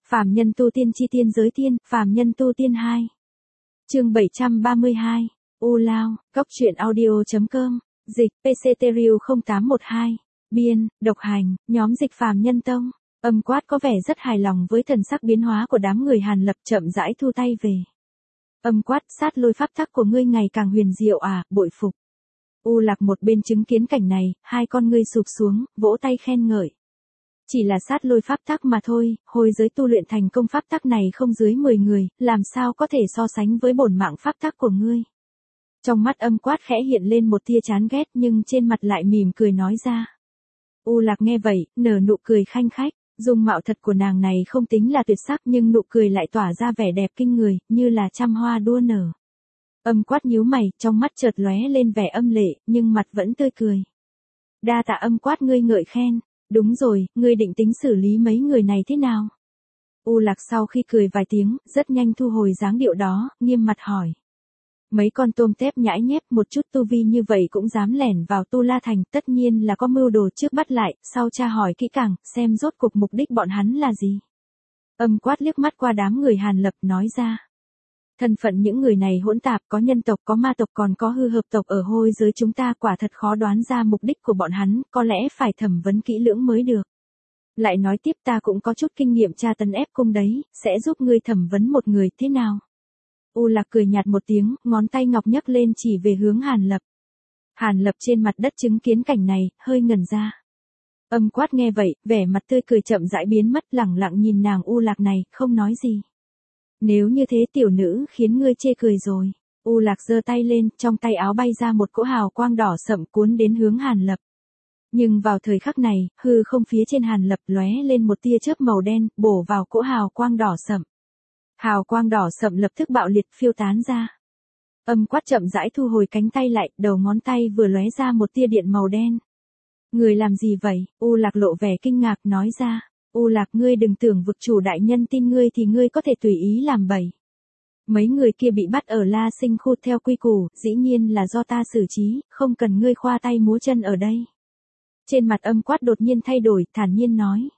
Phàm nhân tu tiên chi tiên giới tiên, phàm nhân tu tiên 2. Chương 732. U Lao, Cốc truyện audio.com, dịch PCTRU 0812, biên, độc hành, nhóm dịch phàm nhân tông. Âm Quát có vẻ rất hài lòng với thần sắc biến hóa của đám người Hàn Lập, chậm rãi thu tay về. Âm Quát, sát lôi pháp tắc của ngươi ngày càng huyền diệu à, bội phục. U Lạc một bên chứng kiến cảnh này, hai con ngươi sụp xuống, vỗ tay khen ngợi. Chỉ là sát lôi pháp tắc mà thôi, hồi giới tu luyện thành công pháp tắc này không dưới 10 người, làm sao có thể so sánh với bổn mạng pháp tắc của ngươi. Trong mắt Âm Quát khẽ hiện lên một tia chán ghét, nhưng trên mặt lại mỉm cười nói ra. U Lạc nghe vậy, nở nụ cười khanh khách, dung mạo thật của nàng này không tính là tuyệt sắc, nhưng nụ cười lại tỏa ra vẻ đẹp kinh người, như là trăm hoa đua nở. Âm Quát nhíu mày, trong mắt chợt lóe lên vẻ âm lệ, nhưng mặt vẫn tươi cười. Đa tạ Âm Quát ngươi ngợi khen. Đúng rồi, ngươi định tính xử lý mấy người này thế nào? U Lạc sau khi cười vài tiếng, rất nhanh thu hồi dáng điệu đó, nghiêm mặt hỏi. Mấy con tôm tép nhãi nhép một chút tu vi như vậy cũng dám lẻn vào Tu La Thành, tất nhiên là có mưu đồ trước bắt lại, sau tra hỏi kỹ càng, xem rốt cuộc mục đích bọn hắn là gì. Âm Quát liếc mắt qua đám người Hàn Lập nói ra. Thân phận những người này hỗn tạp, có nhân tộc, có ma tộc, còn có hư hợp tộc ở hôi giới chúng ta, quả thật khó đoán ra mục đích của bọn hắn, có lẽ phải thẩm vấn kỹ lưỡng mới được. Lại nói tiếp, ta cũng có chút kinh nghiệm tra tấn ép cung đấy, sẽ giúp ngươi thẩm vấn một người thế nào? U Lạc cười nhạt một tiếng, ngón tay ngọc nhấc lên chỉ về hướng Hàn Lập. Hàn Lập trên mặt đất chứng kiến cảnh này, hơi ngẩn ra. Âm Quát nghe vậy, vẻ mặt tươi cười chậm rãi biến mất, lẳng lặng nhìn nàng U Lạc này, không nói gì. Nếu như thế tiểu nữ khiến ngươi chê cười rồi. U Lạc giơ tay lên, trong tay áo bay ra một cỗ hào quang đỏ sậm cuốn đến hướng Hàn Lập. Nhưng vào thời khắc này, hư không phía trên Hàn Lập lóe lên một tia chớp màu đen, bổ vào cỗ hào quang đỏ sậm. Hào quang đỏ sậm lập tức bạo liệt phiêu tán ra. Âm Quát chậm rãi thu hồi cánh tay lại, đầu ngón tay vừa lóe ra một tia điện màu đen. Người làm gì vậy? U Lạc lộ vẻ kinh ngạc nói ra. U Lạc, ngươi đừng tưởng vực chủ đại nhân tin ngươi thì ngươi có thể tùy ý làm bậy. Mấy người kia bị bắt ở La Sinh khu theo quy củ, dĩ nhiên là do ta xử trí, không cần ngươi khoa tay múa chân ở đây. Trên mặt Âm Quát đột nhiên thay đổi, thản nhiên nói.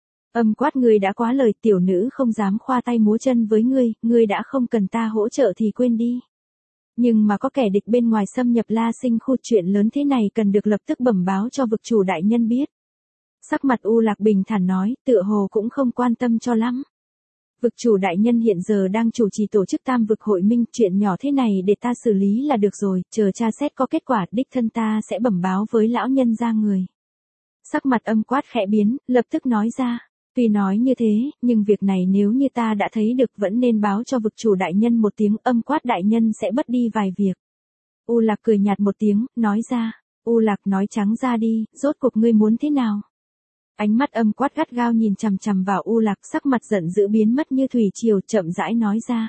Âm Quát, ngươi đã quá lời, tiểu nữ không dám khoa tay múa chân với ngươi đã không cần ta hỗ trợ thì quên đi. Nhưng mà có kẻ địch bên ngoài xâm nhập La Sinh khu, chuyện lớn thế này cần được lập tức bẩm báo cho vực chủ đại nhân biết. Sắc mặt U Lạc bình thản nói, tựa hồ cũng không quan tâm cho lắm. Vực chủ đại nhân hiện giờ đang chủ trì tổ chức Tam vực hội minh, chuyện nhỏ thế này để ta xử lý là được rồi, chờ tra xét có kết quả, đích thân ta sẽ bẩm báo với lão nhân ra người. Sắc mặt Âm Quát khẽ biến, lập tức nói ra, tuy nói như thế, nhưng việc này nếu như ta đã thấy được vẫn nên báo cho vực chủ đại nhân một tiếng, Âm Quát đại nhân sẽ bớt đi vài việc. U Lạc cười nhạt một tiếng, nói ra, U Lạc nói trắng ra đi, rốt cuộc ngươi muốn thế nào? Ánh mắt Âm Quát gắt gao nhìn chằm chằm vào U Lạc, sắc mặt giận dữ biến mất như thủy triều, chậm rãi nói ra.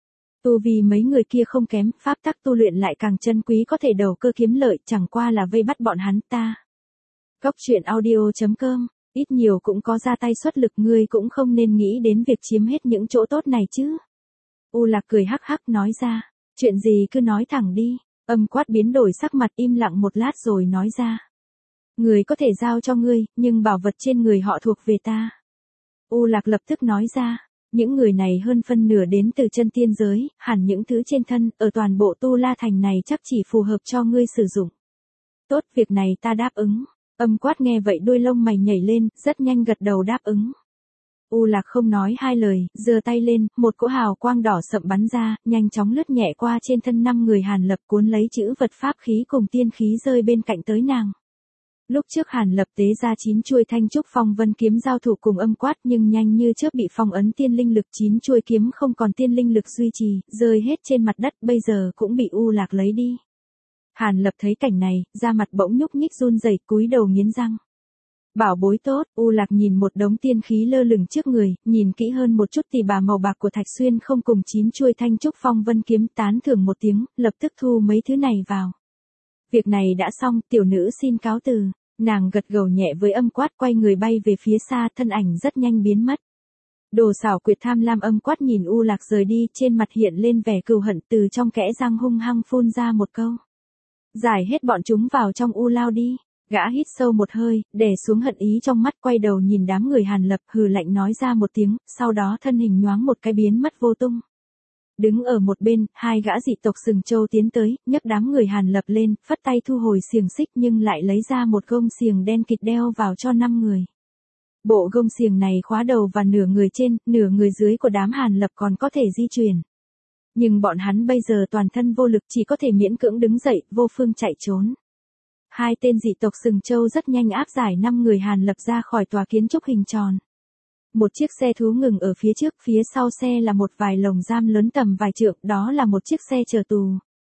Tu vì mấy người kia không kém, pháp tắc tu luyện lại càng chân quý, có thể đầu cơ kiếm lợi, chẳng qua là vây bắt bọn hắn ta. Cốc truyện audio.com, ít nhiều cũng có ra tay xuất lực, ngươi cũng không nên nghĩ đến việc chiếm hết những chỗ tốt này chứ. U Lạc cười hắc hắc nói ra, chuyện gì cứ nói thẳng đi. Âm Quát biến đổi sắc mặt, im lặng một lát rồi nói ra. Người có thể giao cho ngươi, nhưng bảo vật trên người họ thuộc về ta. U Lạc lập tức nói ra, những người này hơn phân nửa đến từ chân tiên giới, hẳn những thứ trên thân, ở toàn bộ Tu La Thành này chắc chỉ phù hợp cho ngươi sử dụng. Tốt, việc này ta đáp ứng. Âm Quát nghe vậy đuôi lông mày nhảy lên, rất nhanh gật đầu đáp ứng. U Lạc không nói hai lời, giơ tay lên, một cỗ hào quang đỏ sậm bắn ra, nhanh chóng lướt nhẹ qua trên thân 5 người Hàn Lập, cuốn lấy chữ vật pháp khí cùng tiên khí rơi bên cạnh tới nàng. Lúc trước Hàn Lập tế ra 9 chuôi thanh trúc phong vân kiếm giao thủ cùng Âm Quát, nhưng nhanh như chớp bị phong ấn tiên linh lực, 9 chuôi kiếm không còn tiên linh lực duy trì, rơi hết trên mặt đất, bây giờ cũng bị U Lạc lấy đi. Hàn Lập thấy cảnh này, da mặt bỗng nhúc nhích run rẩy, cúi đầu nghiến răng. Bảo bối tốt, U Lạc nhìn một đống tiên khí lơ lửng trước người, nhìn kỹ hơn một chút thì bà màu bạc của Thạch Xuyên không cùng 9 chuôi thanh trúc phong vân kiếm, tán thưởng một tiếng, lập tức thu mấy thứ này vào. Việc này đã xong, tiểu nữ xin cáo từ. Nàng gật gđầu nhẹ với Âm Quát, quay người bay về phía xa, thân ảnh rất nhanh biến mất. Đồ xảo quyệt tham lam Âm Quát nhìn U Lạc rời đi, trên mặt hiện lên vẻ cừu hận, từ trong kẽ răng hung hăng phun ra một câu. Giải hết bọn chúng vào trong U Lao đi. Gã hít sâu một hơi, đè xuống hận ý trong mắt, quay đầu nhìn đám người Hàn Lập, hừ lạnh nói ra một tiếng, sau đó thân hình nhoáng một cái biến mất vô tung. Đứng ở một bên, hai gã dị tộc Sừng Châu tiến tới, nhấc đám người Hàn Lập lên, phất tay thu hồi xiềng xích nhưng lại lấy ra một gông xiềng đen kịt đeo vào cho 5 người. Bộ gông xiềng này khóa đầu và nửa người trên, nửa người dưới của đám Hàn Lập còn có thể di chuyển. Nhưng bọn hắn bây giờ toàn thân vô lực, chỉ có thể miễn cưỡng đứng dậy, vô phương chạy trốn. Hai tên dị tộc Sừng Châu rất nhanh áp giải 5 người Hàn Lập ra khỏi tòa kiến trúc hình tròn. Một chiếc xe thú ngừng ở phía trước, phía sau xe là một vài lồng giam lớn tầm vài trượng, đó là một chiếc xe chở tù.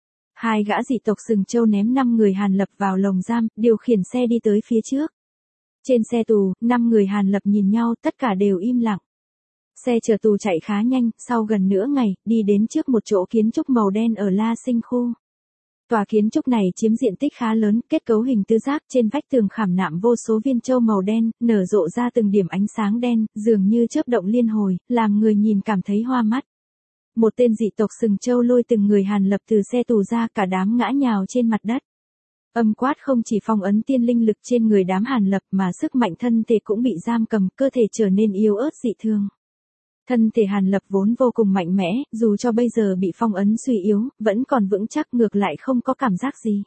Hai gã dị tộc Sừng Châu ném 5 người Hàn Lập vào lồng giam, điều khiển xe đi tới phía trước. Trên xe tù, 5 người Hàn Lập nhìn nhau, tất cả đều im lặng. Xe chở tù chạy khá nhanh, sau gần nửa ngày, đi đến trước một chỗ kiến trúc màu đen ở La Sinh khu. Tòa kiến trúc này chiếm diện tích khá lớn, kết cấu hình tứ giác, trên vách tường khảm nạm vô số viên châu màu đen, nở rộ ra từng điểm ánh sáng đen, dường như chớp động liên hồi, làm người nhìn cảm thấy hoa mắt. Một tên dị tộc Sừng Châu lôi từng người Hàn Lập từ xe tù ra, cả đám ngã nhào trên mặt đất. Âm quát không chỉ phong ấn tiên linh lực trên người đám Hàn Lập mà sức mạnh thân thể cũng bị giam cầm, cơ thể trở nên yếu ớt dị thường. Thân thể Hàn Lập vốn vô cùng mạnh mẽ, dù cho bây giờ bị phong ấn suy yếu, vẫn còn vững chắc, ngược lại không có cảm giác gì.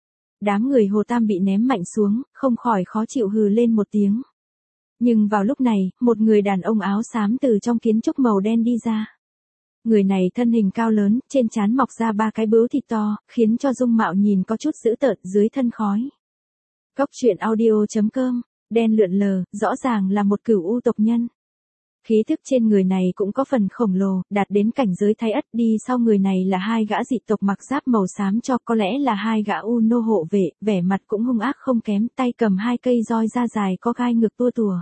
Đám người Hồ Tam bị ném mạnh xuống, không khỏi khó chịu hừ lên một tiếng. Nhưng vào lúc này, một người đàn ông áo xám từ trong kiến trúc màu đen đi ra. Người này thân hình cao lớn, trên trán mọc ra 3 cái bướu thịt to, khiến cho dung mạo nhìn có chút dữ tợn, dưới thân khói. Cốc truyện audio.com, đen lượn lờ, rõ ràng là một cửu u tộc nhân. Khí thức trên người này cũng có phần khổng lồ, đạt đến cảnh giới thái ất. Đi sau người này là hai gã dị tộc mặc giáp màu xám cho, có lẽ là hai gã u nô hộ vệ, vẻ mặt cũng hung ác không kém, tay cầm 2 cây roi da dài có gai ngược tua tùa.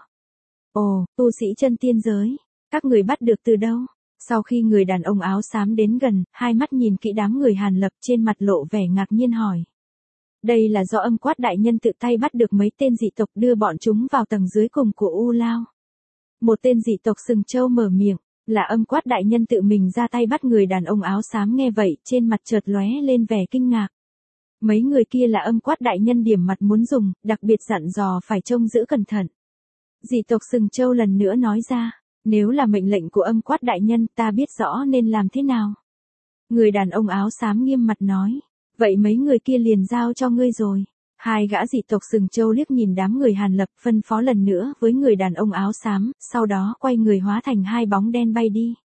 Ồ, tu sĩ chân tiên giới, các người bắt được từ đâu? Sau khi người đàn ông áo xám đến gần, hai mắt nhìn kỹ đám người Hàn Lập, trên mặt lộ vẻ ngạc nhiên hỏi. Đây là do Âm Quát đại nhân tự tay bắt được mấy tên dị tộc, đưa bọn chúng vào tầng dưới cùng của U Lao. Một tên dị tộc Sừng Châu mở miệng, là Âm Quát đại nhân tự mình ra tay bắt. Người đàn ông áo xám nghe vậy, trên mặt chợt lóe lên vẻ kinh ngạc. Mấy người kia là Âm Quát đại nhân điểm mặt muốn dùng, đặc biệt dặn dò phải trông giữ cẩn thận. Dị tộc Sừng Châu lần nữa nói ra, nếu là mệnh lệnh của Âm Quát đại nhân, ta biết rõ nên làm thế nào. Người đàn ông áo xám nghiêm mặt nói, vậy mấy người kia liền giao cho ngươi rồi. Hai gã dị tộc Sừng Châu liếc nhìn đám người Hàn Lập, phân phó lần nữa với người đàn ông áo xám, sau đó quay người hóa thành 2 bóng đen bay đi.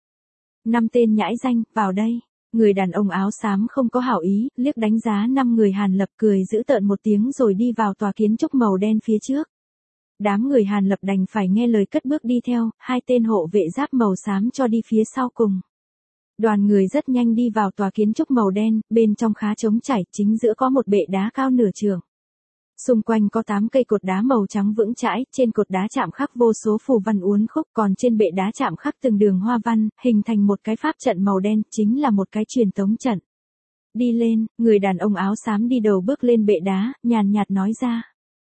5 tên nhãi danh, vào đây. Người đàn ông áo xám không có hảo ý, liếc đánh giá 5 người Hàn Lập, cười giễu tợn một tiếng rồi đi vào tòa kiến trúc màu đen phía trước. Đám người Hàn Lập đành phải nghe lời cất bước đi theo, 2 tên hộ vệ giáp màu xám cho đi phía sau cùng. Đoàn người rất nhanh đi vào tòa kiến trúc màu đen, bên trong khá trống trải, chính giữa có một bệ đá cao nửa trượng. Xung quanh có 8 cây cột đá màu trắng vững chãi, trên cột đá chạm khắc vô số phù văn uốn khúc, còn trên bệ đá chạm khắc từng đường hoa văn, hình thành một cái pháp trận màu đen, chính là một cái truyền tống trận. Đi lên, người đàn ông áo xám đi đầu bước lên bệ đá, nhàn nhạt nói ra.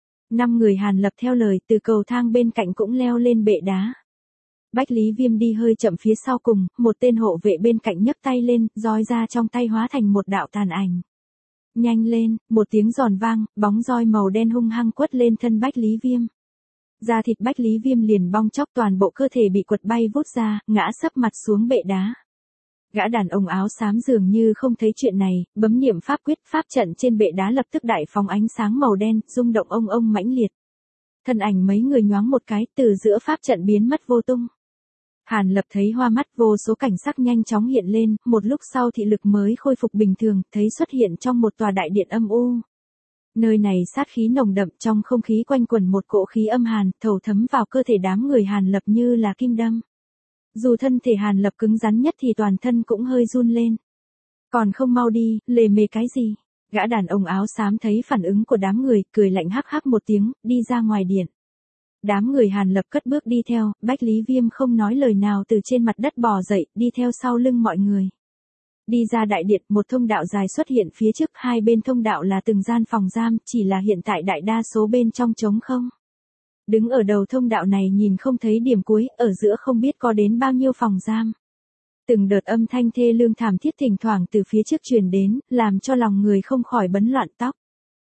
5 người Hàn Lập theo lời, từ cầu thang bên cạnh cũng leo lên bệ đá. Bách Lý Viêm đi hơi chậm phía sau cùng, một tên hộ vệ bên cạnh nhấc tay lên, roi ra trong tay hóa thành một đạo tàn ảnh. Nhanh lên, một tiếng giòn vang, bóng roi màu đen hung hăng quất lên thân Bách Lý Viêm. Da thịt Bách Lý Viêm liền bong chóc, toàn bộ cơ thể bị quật bay vút ra, ngã sấp mặt xuống bệ đá. Gã đàn ông áo xám dường như không thấy chuyện này, bấm niệm pháp quyết, pháp trận trên bệ đá lập tức đại phóng ánh sáng màu đen, rung động ông mãnh liệt. Thân ảnh mấy người nhoáng một cái, từ giữa pháp trận biến mất vô tung. Hàn Lập thấy hoa mắt, vô số cảnh sắc nhanh chóng hiện lên, một lúc sau thị lực mới khôi phục bình thường, thấy xuất hiện trong một tòa đại điện âm u. Nơi này sát khí nồng đậm, trong không khí quanh quẩn một cỗ khí âm hàn, thấu thấm vào cơ thể đám người Hàn Lập như là kim đâm. Dù thân thể Hàn Lập cứng rắn nhất thì toàn thân cũng hơi run lên. Còn không mau đi, lề mề cái gì? Gã đàn ông áo xám thấy phản ứng của đám người, cười lạnh hắc hắc một tiếng, đi ra ngoài điện. Đám người Hàn Lập cất bước đi theo, Bách Lý Viêm không nói lời nào từ trên mặt đất bò dậy, đi theo sau lưng mọi người. Đi ra đại điện, một thông đạo dài xuất hiện phía trước, 2 bên thông đạo là từng gian phòng giam, chỉ là hiện tại đại đa số bên trong trống không. Đứng ở đầu thông đạo này nhìn không thấy điểm cuối, ở giữa không biết có đến bao nhiêu phòng giam. Từng đợt âm thanh thê lương thảm thiết thỉnh thoảng từ phía trước truyền đến, làm cho lòng người không khỏi bấn loạn tóc.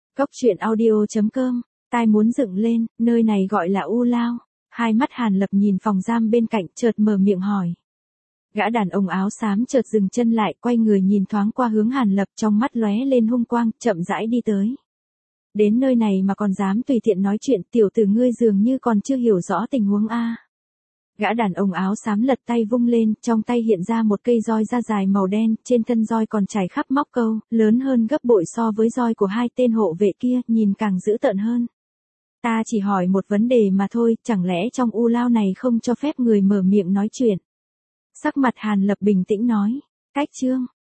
Cốc truyện audio.com, tai muốn dựng lên, nơi này gọi là U Lao. Hai mắt Hàn Lập nhìn phòng giam bên cạnh, chợt mở miệng hỏi. Gã đàn ông áo xám chợt dừng chân lại, quay người nhìn thoáng qua hướng Hàn Lập, trong mắt lóe lên hung quang, chậm rãi đi tới. Đến nơi này mà còn dám tùy tiện nói chuyện, tiểu tử ngươi dường như còn chưa hiểu rõ tình huống a. Gã đàn ông áo xám lật tay vung lên, trong tay hiện ra một cây roi da dài màu đen, trên thân roi còn trải khắp móc câu, lớn hơn gấp bội so với roi của hai tên hộ vệ kia, nhìn càng dữ tợn hơn. Ta chỉ hỏi một vấn đề mà thôi, chẳng lẽ trong U Lao này không cho phép người mở miệng nói chuyện? Sắc mặt Hàn Lập bình tĩnh nói. Cách chương.